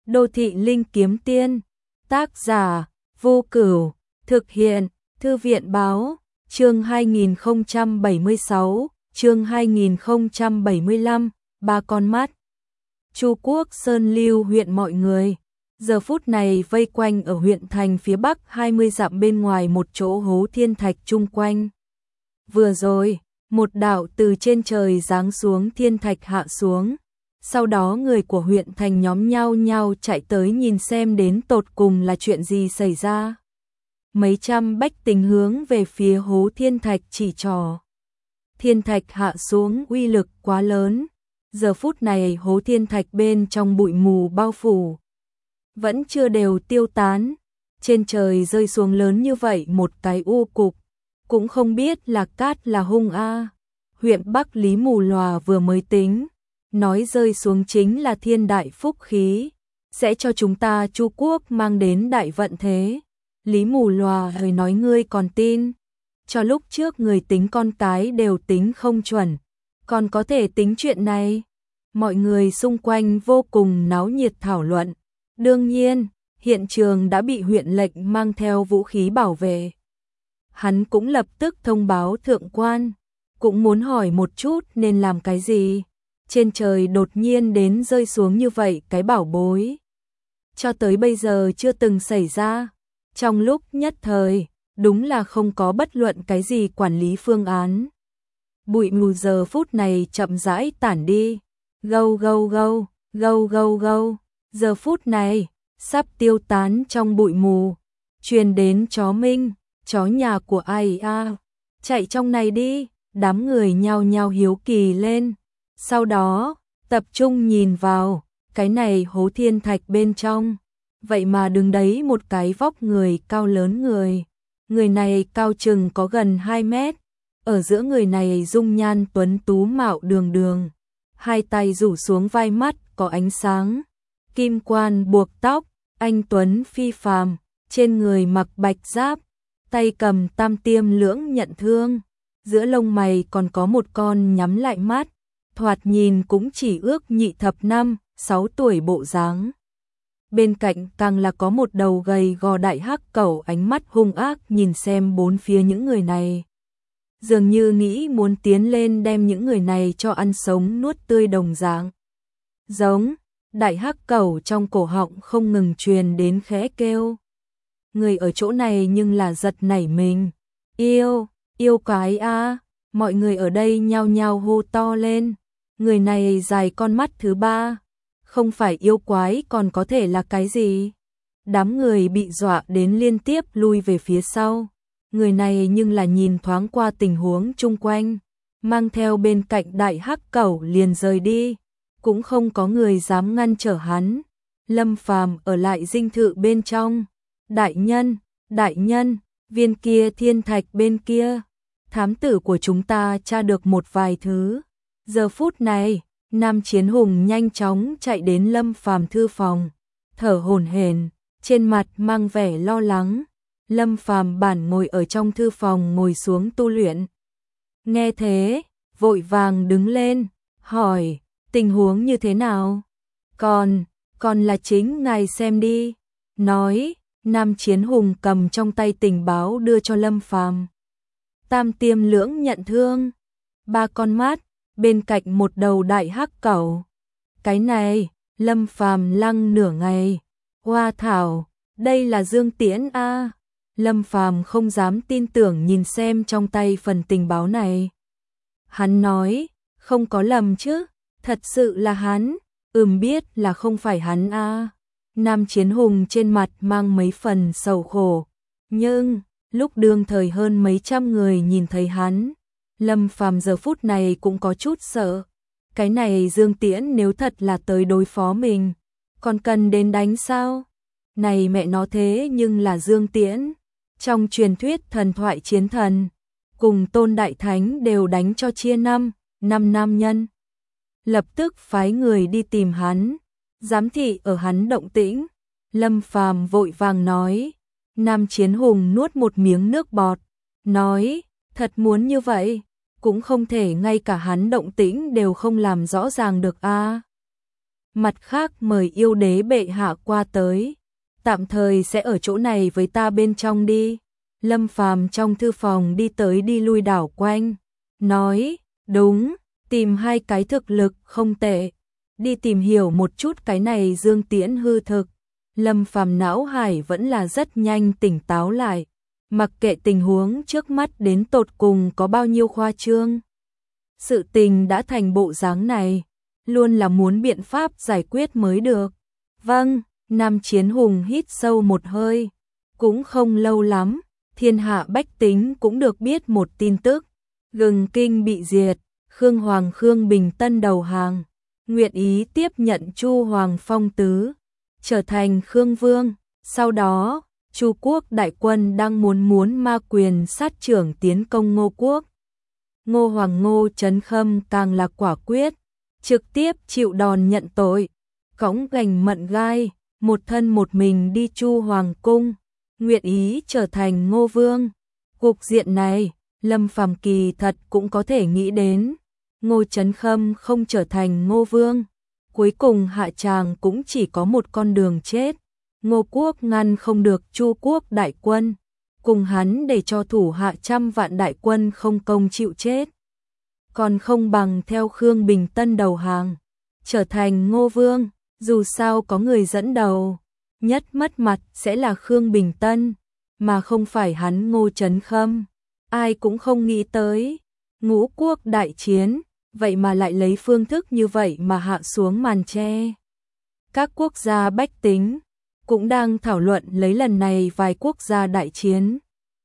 Đô thị linh kiếm tiên, tác giả, Vô Cửu, thực hiện, Thư viện báo, chương 2076, chương 2075, ba con mắt. Chu Quốc Sơn Lưu huyện mọi người, giờ phút này vây quanh ở huyện thành phía bắc 20 dặm bên ngoài một chỗ hố thiên thạch chung quanh. Vừa rồi, một đạo từ trên trời giáng xuống thiên thạch hạ xuống. Sau đó người của huyện thành nhóm nhau chạy tới nhìn xem đến tột cùng là chuyện gì xảy ra. Mấy trăm bách tính hướng về phía hố thiên thạch chỉ trỏ. Thiên thạch hạ xuống uy lực quá lớn. Giờ phút này hố thiên thạch bên trong bụi mù bao phủ. Vẫn chưa đều tiêu tán. Trên trời rơi xuống lớn như vậy một cái u cục. Cũng không biết là cát là hung a. Huyện Bắc Lý mù lòa vừa mới tính. Nói rơi xuống chính là thiên đại phúc khí, sẽ cho chúng ta Chu Quốc mang đến đại vận thế. Lý mù lòa hơi nói ngươi còn tin, cho lúc trước người tính con cái đều tính không chuẩn, còn có thể tính chuyện này. Mọi người xung quanh vô cùng náo nhiệt thảo luận. Đương nhiên, hiện trường đã bị huyện lệnh mang theo vũ khí bảo vệ. Hắn cũng lập tức thông báo thượng quan, cũng muốn hỏi một chút nên làm cái gì. Trên trời đột nhiên đến rơi xuống như vậy cái bảo bối. Cho tới bây giờ chưa từng xảy ra. Trong lúc nhất thời, đúng là không có bất luận cái gì quản lý phương án. Bụi mù giờ phút này chậm rãi tản đi. Gâu gâu gâu, gâu gâu gâu. Giờ phút này, sắp tiêu tán trong bụi mù. Truyền đến chó Minh, chó nhà của ai a. Chạy trong này đi, đám người nhao hiếu kỳ lên. Sau đó, tập trung nhìn vào, cái này hố thiên thạch bên trong. Vậy mà đứng đấy một cái vóc người cao lớn người. Người này cao chừng có gần 2 mét. Ở giữa người này dung nhan tuấn tú mạo đường đường. Hai tay rủ xuống vai, mắt có ánh sáng. Kim quan buộc tóc, anh tuấn phi phàm. Trên người mặc bạch giáp, tay cầm tam tiêm lưỡng nhận thương. Giữa lông mày còn có một con nhắm lại mắt. Thoạt nhìn cũng chỉ ước nhị thập 5-6 tuổi bộ dáng. Bên cạnh càng là có một đầu gầy gò đại hắc cẩu, ánh mắt hung ác nhìn xem bốn phía những người này. Dường như nghĩ muốn tiến lên đem những người này cho ăn sống nuốt tươi đồng dạng. Giống, đại hắc cẩu trong cổ họng không ngừng truyền đến khẽ kêu. Người ở chỗ này nhưng là giật nảy mình. Yêu quái a. Mọi người ở đây nhao hô to lên. Người này dài con mắt thứ 3, không phải yêu quái còn có thể là cái gì? Đám người bị dọa đến liên tiếp lui về phía sau. Người này nhưng là nhìn thoáng qua tình huống chung quanh, mang theo bên cạnh đại hắc cẩu liền rời đi, cũng không có người dám ngăn trở hắn. Lâm Phàm ở lại dinh thự bên trong. Đại nhân, viên kia thiên thạch bên kia, thám tử của chúng ta tra được một vài thứ. Giờ phút này, Nam Chiến Hùng nhanh chóng chạy đến Lâm Phàm thư phòng, thở hổn hển, trên mặt mang vẻ lo lắng. Lâm Phàm bản ngồi ở trong thư phòng ngồi xuống tu luyện. Nghe thế, vội vàng đứng lên, hỏi, tình huống như thế nào? Còn là chính ngài xem đi. Nói, Nam Chiến Hùng cầm trong tay tình báo đưa cho Lâm Phàm. Tam tiêm lưỡng nhận thương, 3 con mắt, bên cạnh một đầu đại hắc cẩu. Cái này, Lâm Phàm lăng nửa ngày. Hoa thảo, đây là Dương Tiễn a. Lâm Phàm không dám tin tưởng nhìn xem trong tay phần tình báo này. Hắn nói, không có lầm chứ, thật sự là hắn. Biết là không phải hắn a. Nam Chiến Hùng trên mặt mang mấy phần sầu khổ, nhưng lúc đương thời hơn mấy trăm người nhìn thấy hắn, Lâm Phàm giờ phút này cũng có chút sợ. Cái này Dương Tiễn nếu thật là tới đối phó mình, còn cần đến đánh sao? Này mẹ nó, thế nhưng là Dương Tiễn, trong truyền thuyết thần thoại chiến thần, cùng Tôn Đại Thánh đều đánh cho chia 5 nam nhân. Lập tức phái người đi tìm hắn, giám thị ở hắn động tĩnh. Lâm Phàm vội vàng nói. Nam Chiến Hùng nuốt một miếng nước bọt, nói, thật muốn như vậy, cũng không thể ngay cả hắn động tĩnh đều không làm rõ ràng được a. mặt khác mời yêu đế bệ hạ qua tới, tạm thời sẽ ở chỗ này với ta bên trong đi. Lâm Phàm trong thư phòng đi tới đi lui đảo quanh, nói, đúng, tìm hai cái thực lực không tệ, đi tìm hiểu một chút cái này Dương Tiễn hư thực. Lâm Phàm não hải vẫn là rất nhanh tỉnh táo lại, mặc kệ tình huống trước mắt đến tột cùng có bao nhiêu khoa trương. Sự tình đã thành bộ dáng này, luôn là muốn biện pháp giải quyết mới được. Vâng, Nam Chiến Hùng hít sâu một hơi, cũng không lâu lắm, thiên hạ bách tính cũng được biết một tin tức, Gừng Kinh bị diệt, Khương Bình Tân đầu hàng, nguyện ý tiếp nhận Chu Hoàng phong tứ, trở thành Khương Vương. Sau đó, Chu quốc đại quân đang muốn ma quyền sát trưởng tiến công Ngô quốc. Ngô Hoàng Ngô Trấn Khâm càng là quả quyết, trực tiếp chịu đòn nhận tội, cõng gành mận gai, một thân một mình đi Chu Hoàng cung, nguyện ý trở thành Ngô Vương. Cục diện này, Lâm Phàm kỳ thật cũng có thể nghĩ đến, Ngô Trấn Khâm không trở thành Ngô Vương, cuối cùng hạ tràng cũng chỉ có một con đường chết. Ngô quốc ngăn không được Chu quốc đại quân, cùng hắn để cho thủ hạ trăm vạn đại quân không công chịu chết, còn không bằng theo Khương Bình Tân đầu hàng, trở thành Ngô Vương. Dù sao có người dẫn đầu, nhất mất mặt sẽ là Khương Bình Tân, mà không phải hắn Ngô Trấn Khâm. Ai cũng không nghĩ tới, ngũ quốc đại chiến, vậy mà lại lấy phương thức như vậy mà hạ xuống màn che. Các quốc gia bách tính cũng đang thảo luận lấy lần này vài quốc gia đại chiến.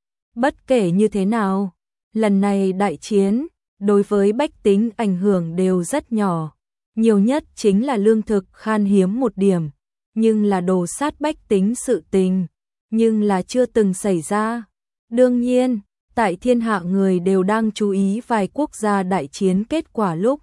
Bất kể như thế nào, lần này đại chiến, đối với bách tính ảnh hưởng đều rất nhỏ. Nhiều nhất chính là lương thực khan hiếm một điểm, nhưng là đồ sát bách tính sự tình, nhưng là chưa từng xảy ra. Đương nhiên, tại thiên hạ người đều đang chú ý vài quốc gia đại chiến kết quả lúc.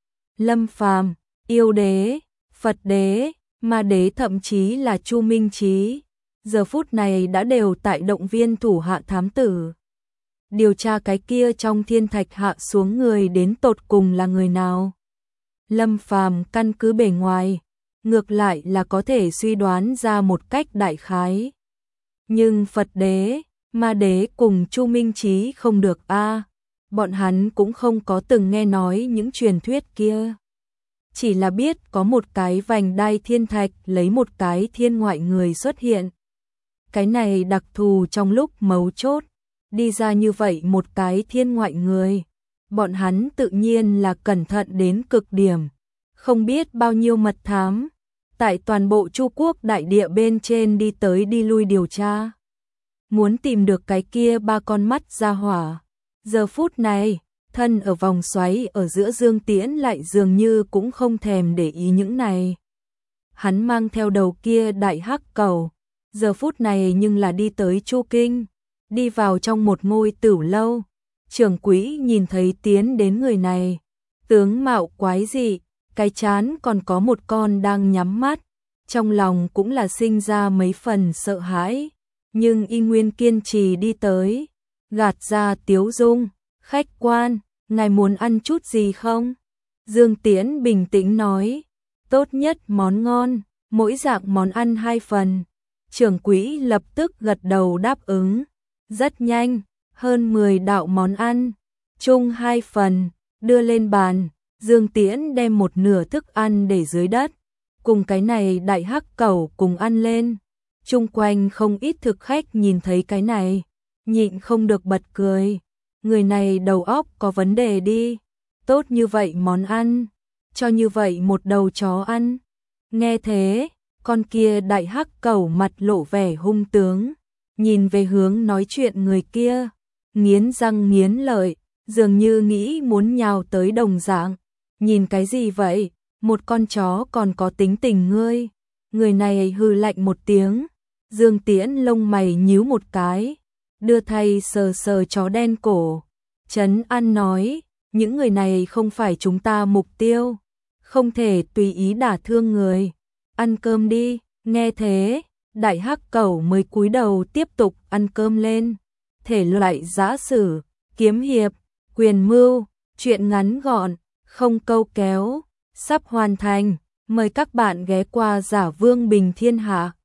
Lâm Phàm, yêu đế, Phật đế, ma đế thậm chí là Chu Minh Chí, giờ phút này đã đều tại động viên thủ hạ thám tử. Điều tra cái kia trong thiên thạch hạ xuống người đến tột cùng là người nào. Lâm Phàm căn cứ bề ngoài, ngược lại là có thể suy đoán ra một cách đại khái. Nhưng Phật đế, ma đế cùng Chu Minh Chí không được a, bọn hắn cũng không có từng nghe nói những truyền thuyết kia. Chỉ là biết có một cái vành đai thiên thạch lấy một cái thiên ngoại người xuất hiện. Cái này đặc thù trong lúc mấu chốt, đi ra như vậy một cái thiên ngoại người. Bọn hắn tự nhiên là cẩn thận đến cực điểm, không biết bao nhiêu mật thám, tại toàn bộ Chu quốc đại địa bên trên đi tới đi lui điều tra. Muốn tìm được cái kia ba con mắt ra hỏa. Giờ phút này, thân ở vòng xoáy ở giữa Dương Tiễn lại dường như cũng không thèm để ý những này. Hắn mang theo đầu kia đại hắc cầu, giờ phút này nhưng là đi tới Chu Kinh, đi vào trong một ngôi tửu lâu. Trưởng quỹ nhìn thấy tiến đến người này, tướng mạo quái dị, cái trán còn có một con đang nhắm mắt, trong lòng cũng là sinh ra mấy phần sợ hãi, nhưng y nguyên kiên trì đi tới, gạt ra tiếu dung, khách quan, ngài muốn ăn chút gì không? Dương Tiễn bình tĩnh nói, tốt nhất món ngon, mỗi dạng món ăn 2 phần. Trưởng quỹ lập tức gật đầu đáp ứng, rất nhanh. Hơn 10 đạo món ăn, chung 2 phần, đưa lên bàn, Dương Tiễn đem một nửa thức ăn để dưới đất, cùng cái này đại hắc cẩu cùng ăn lên. Chung quanh không ít thực khách nhìn thấy cái này, nhịn không được bật cười. Người này đầu óc có vấn đề đi, tốt như vậy món ăn, cho như vậy một đầu chó ăn. Nghe thế, con kia đại hắc cẩu mặt lộ vẻ hung tướng, nhìn về hướng nói chuyện người kia. Nghiến răng nghiến lợi, dường như nghĩ muốn nhào tới đồng dạng. Nhìn cái gì vậy? Một con chó còn có tính tình ngươi. Người này hừ lạnh một tiếng. Dương Tiễn lông mày nhíu một cái, đưa thay sờ sờ chó đen cổ. Trấn An nói, những người này không phải chúng ta mục tiêu, không thể tùy ý đả thương người. Ăn cơm đi. Nghe thế, đại hắc cẩu mới cúi đầu tiếp tục ăn cơm lên. Thể loại giã sử, kiếm hiệp, quyền mưu, chuyện ngắn gọn, không câu kéo, sắp hoàn thành. Mời các bạn ghé qua Giả Vương Bình Thiên Hạ.